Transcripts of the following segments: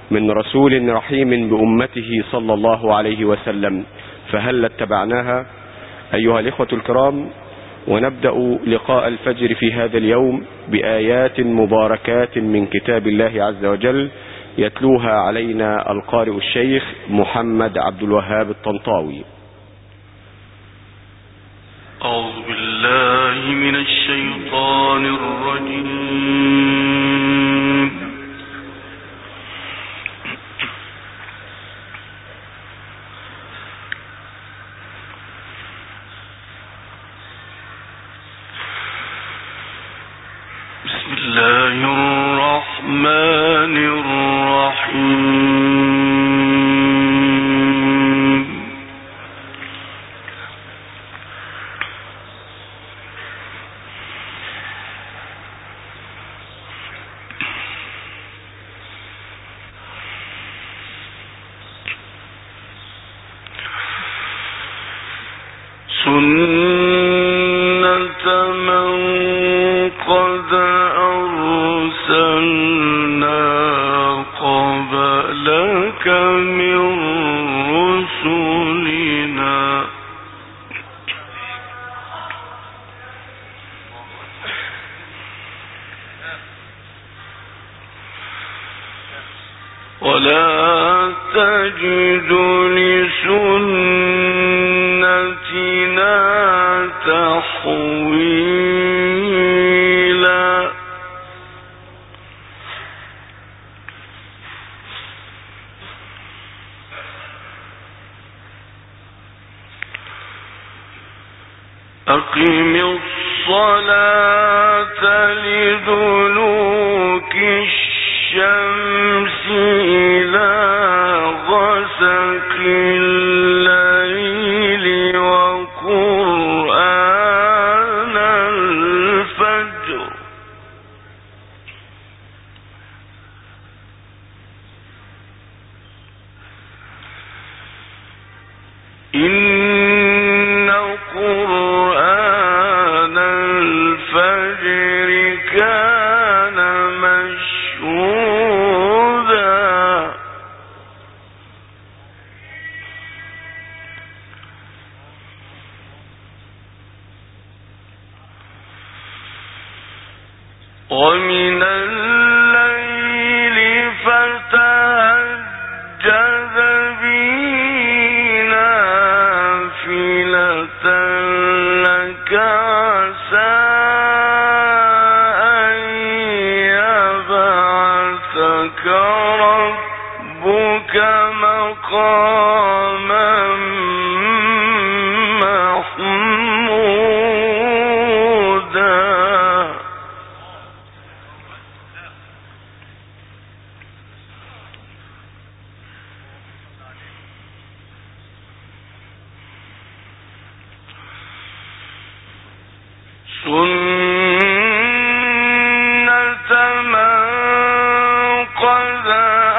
من رسول رحيم بأمته صلى الله عليه وسلم، فهل اتبعناها؟ أيها الإخوة الكرام، ونبدأ لقاء الفجر في هذا اليوم بآيات مباركات من كتاب الله عز وجل يتلوها علينا القارئ الشيخ محمد عبد الوهاب الطنطاوي. أعوذ بالله من الشيطان الرجيم. بسم الله الرحمن الرحيم. سنة من قد أرسلنا قبلك من رسلنا ولا تجد لسنتنا تحويلا. أقم الصلاة لدلوك الشمس إلى غسق الليل وقرآن الفجر إن قرآن الفجر كان مشهودا. ومن الليل فتهجد به نافلة لك عسى أن يبعثك ربك مقاما محمودا. سنة من قد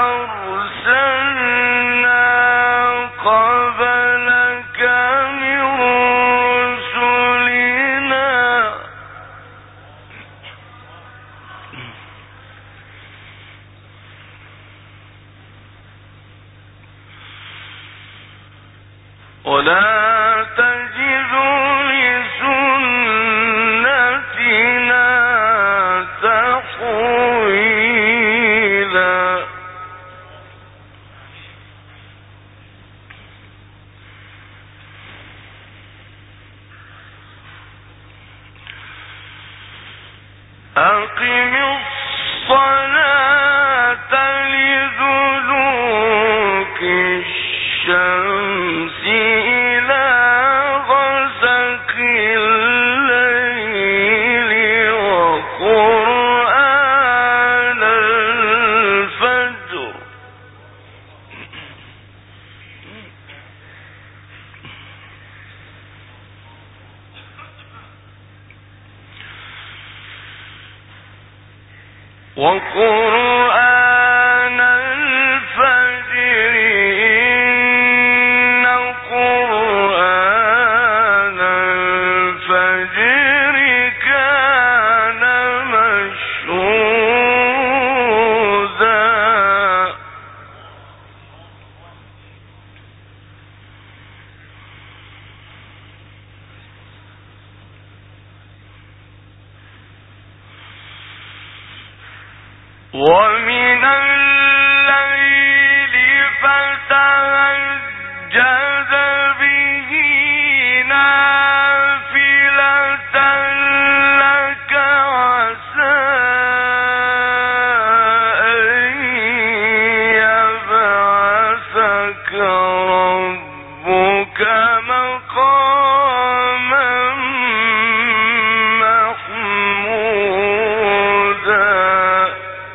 أرسلنا قبلك من رسلنا ولا تجد لسنتنا تحويلا. أقم الصلاة لدلوك الشمس إلى غسق الليل وقرآن الفجر وقرآن الفجر إن قرآن الفجر كان مشهودا. ومن الليل فتهجد به نافلة لك عسى أن يبعثك ربك مقاما محمودا.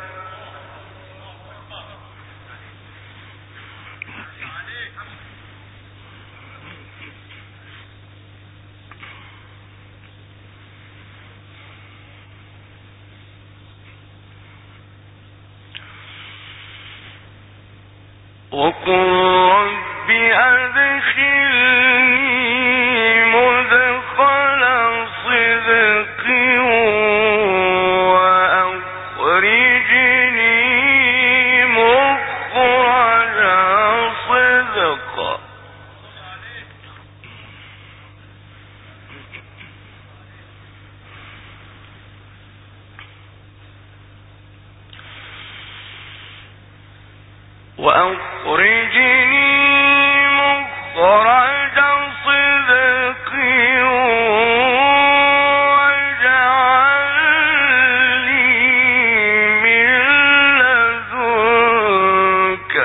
وقل رب أدخلني مدخل صدق وأخرجني مخرج صدق. وأخرجني مخرج صدق واجعل لي من لدنك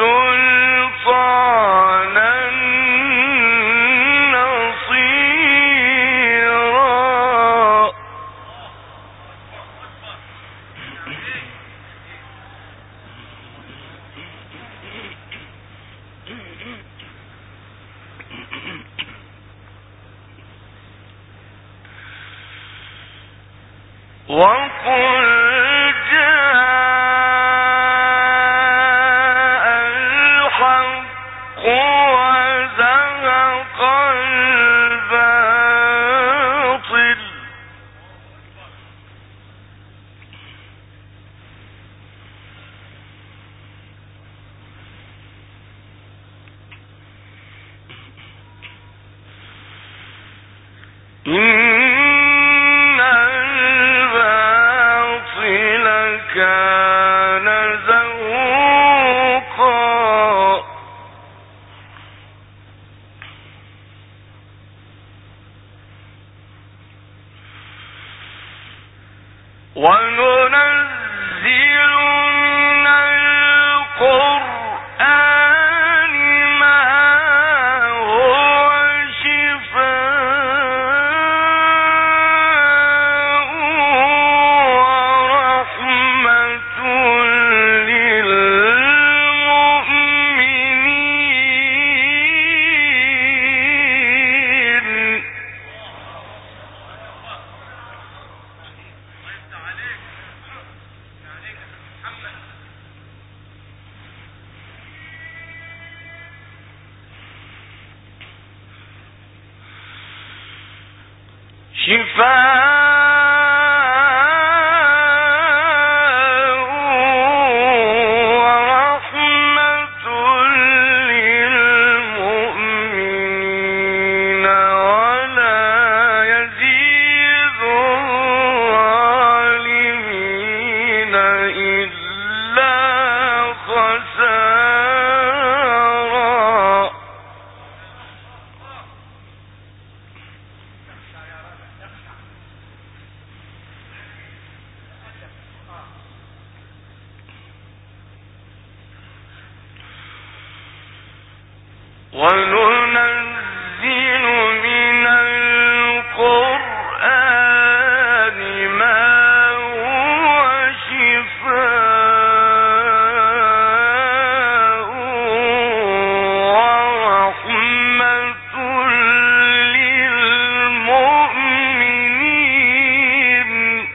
سلطانا نصيرا. وقل جاء الحق وزهق الباطل إن الباطل كان زهوقا. وننزل من القرآن ما هو شفاء ورحمة للمؤمنين. شفاء ورحمة للمؤمنين ولا يزيد الظالمين إلا خسارا. وننزل من القرآن ما هو شفاء ورحمة للمؤمنين.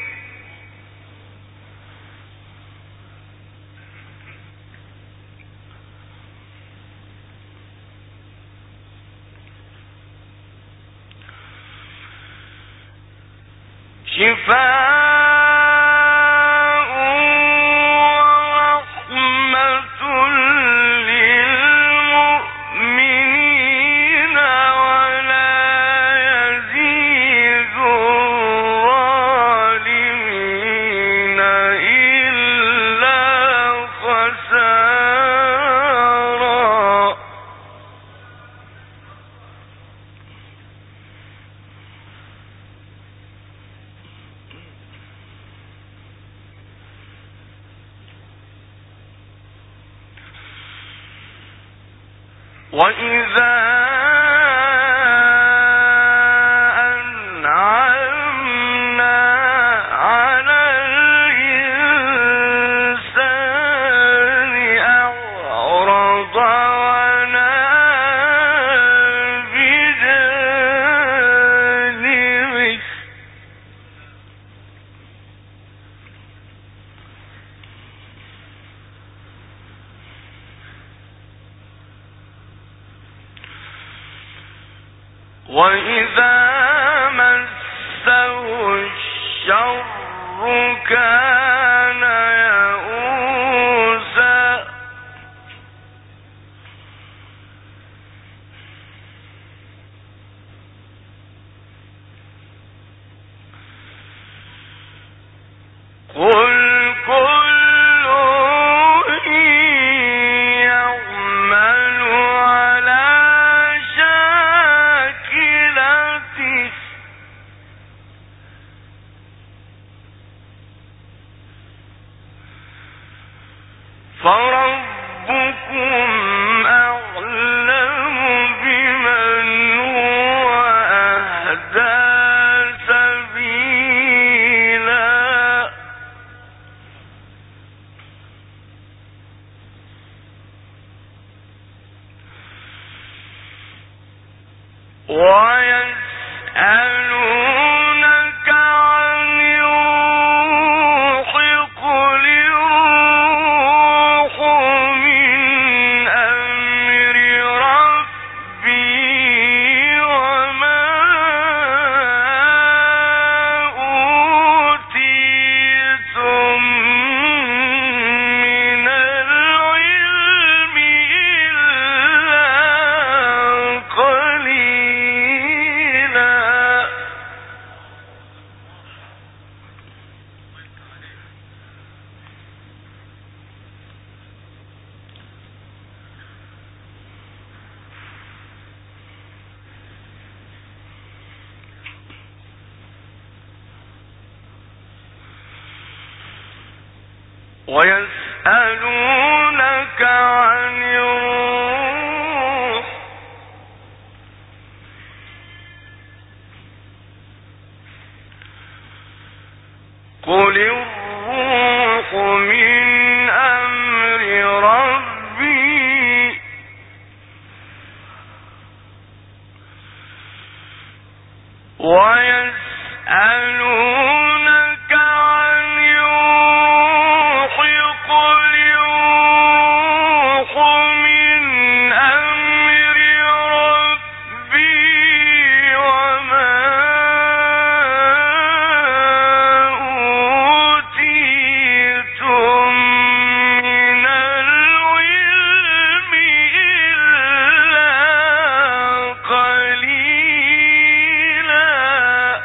شفاء ورحمة للمؤمنين ولا يزيد الظالمين إلا وإذا أنعمنا على الإنسان أعرض ونأى بجانبه وإذا مسه الشر كان يئوسا قل كل يعمل على شاكلته فربكم أعلم بمن هو أهدى سبيلا ويسألونك عن الروح قل الروح من أمر ربي وما أوتيتم من العلم إلا قليلا ويسألونك عن الروح قل الروح من أمر ربي ويسألونك عن الروح قل الروح من أمر ربي وما أوتيتم من العلم إلا قليلا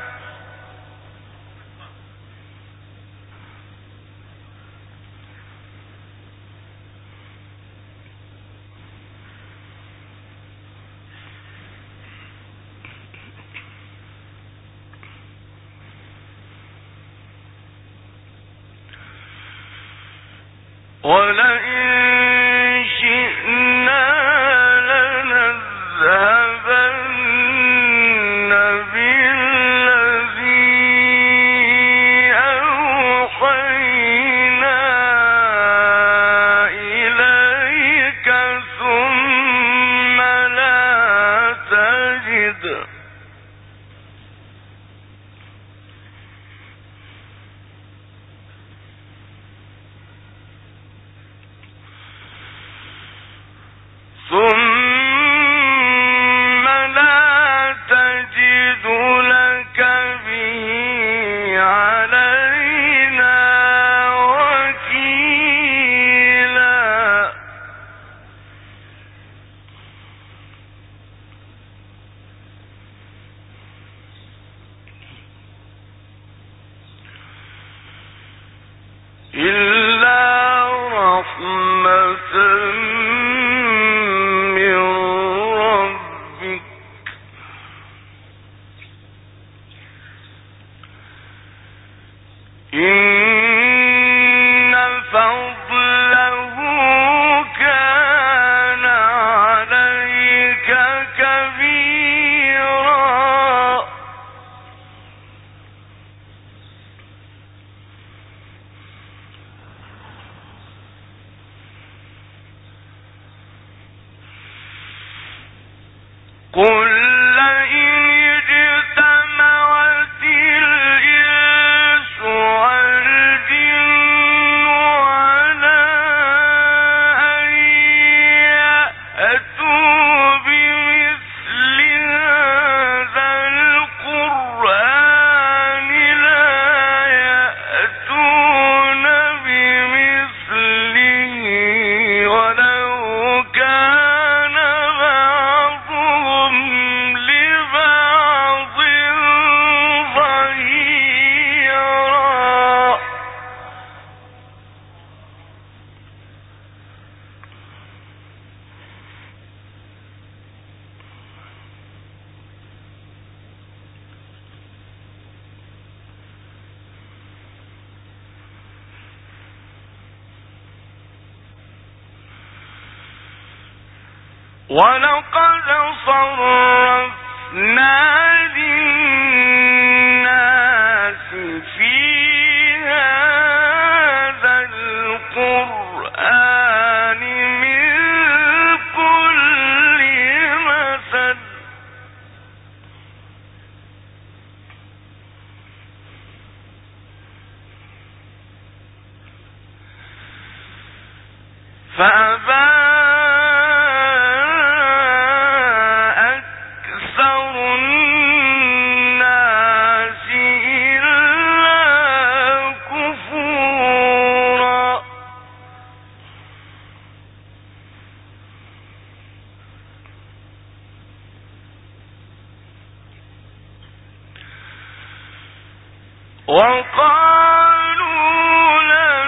ولئن شئنا لنذهبن بالذي أوحينا إليك ثم لا تجد لك به علينا وكيلا إلا رحمة من ربك إن فضله كان عليك قل لئن اجتمعت الإنس والجن على أن يأتوا بمثل هذا القرآن لا يأتون بمثله ولو كان بعضهم لبعض ظهيرا. ولقد صرفنا للناس في هذا القرآن من كل مثل فأبى وقالوا لن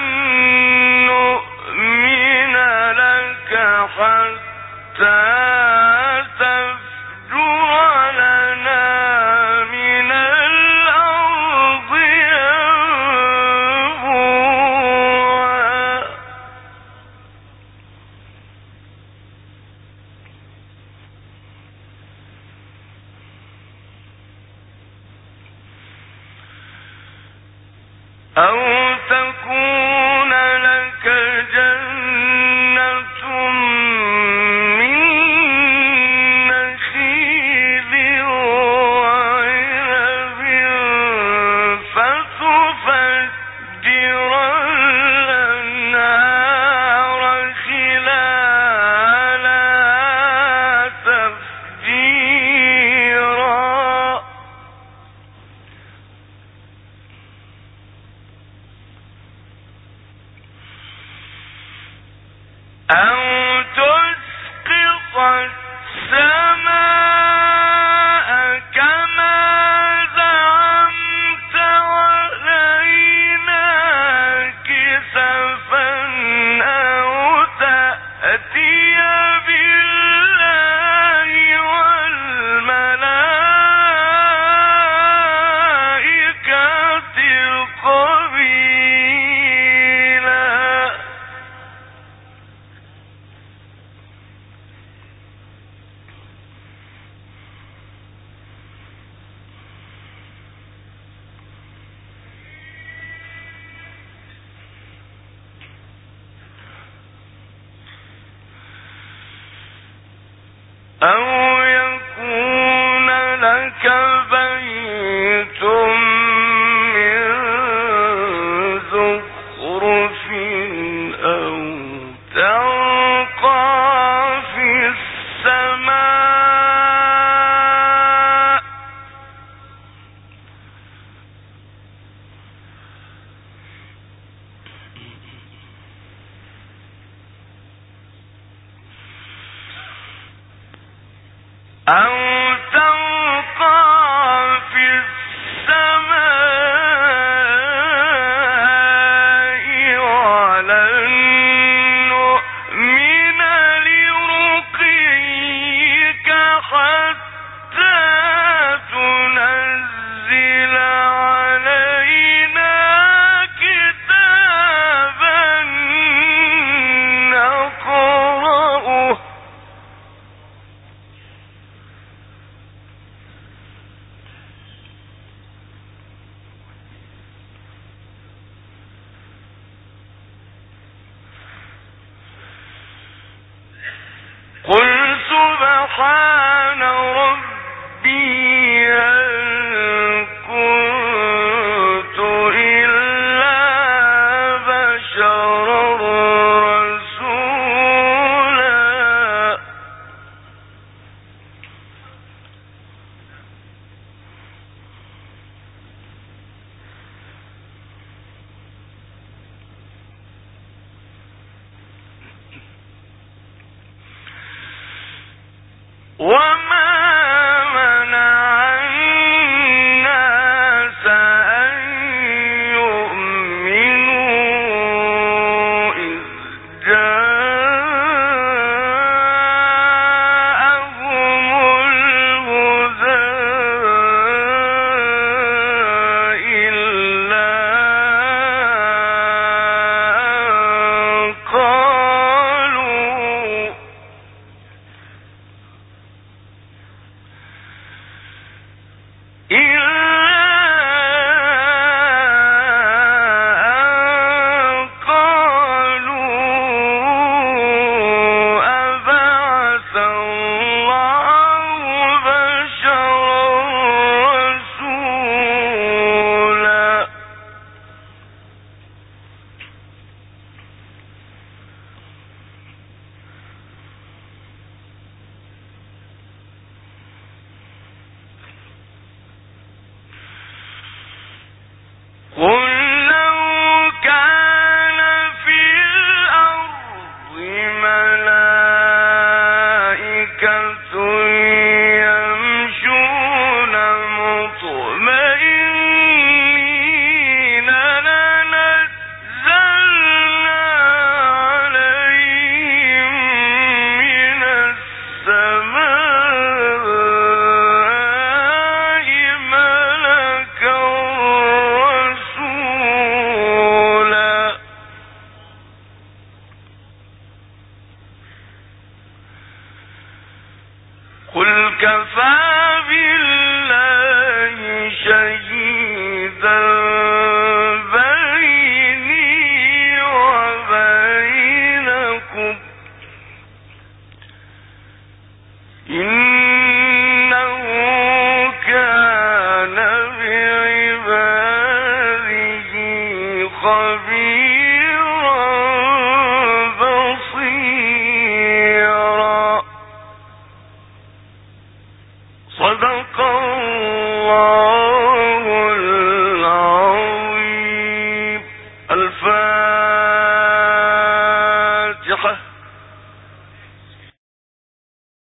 نؤمن لك حتى تفجر لنا من الأرض ينبوعا. أو تكون لك جنة من نخيل وعنب فتفجر الأنهار خلالها تفجيرا. أو تسقط السماء كما زعمت علينا كسفا أو تأتي بالله والملائكة قبيلا. أو يكون لك بيت من زخرف أو ترقى في السماء ولن نؤمن لرقيك حتى تنزل علينا كتابا نقرأه. قل سبحان خبير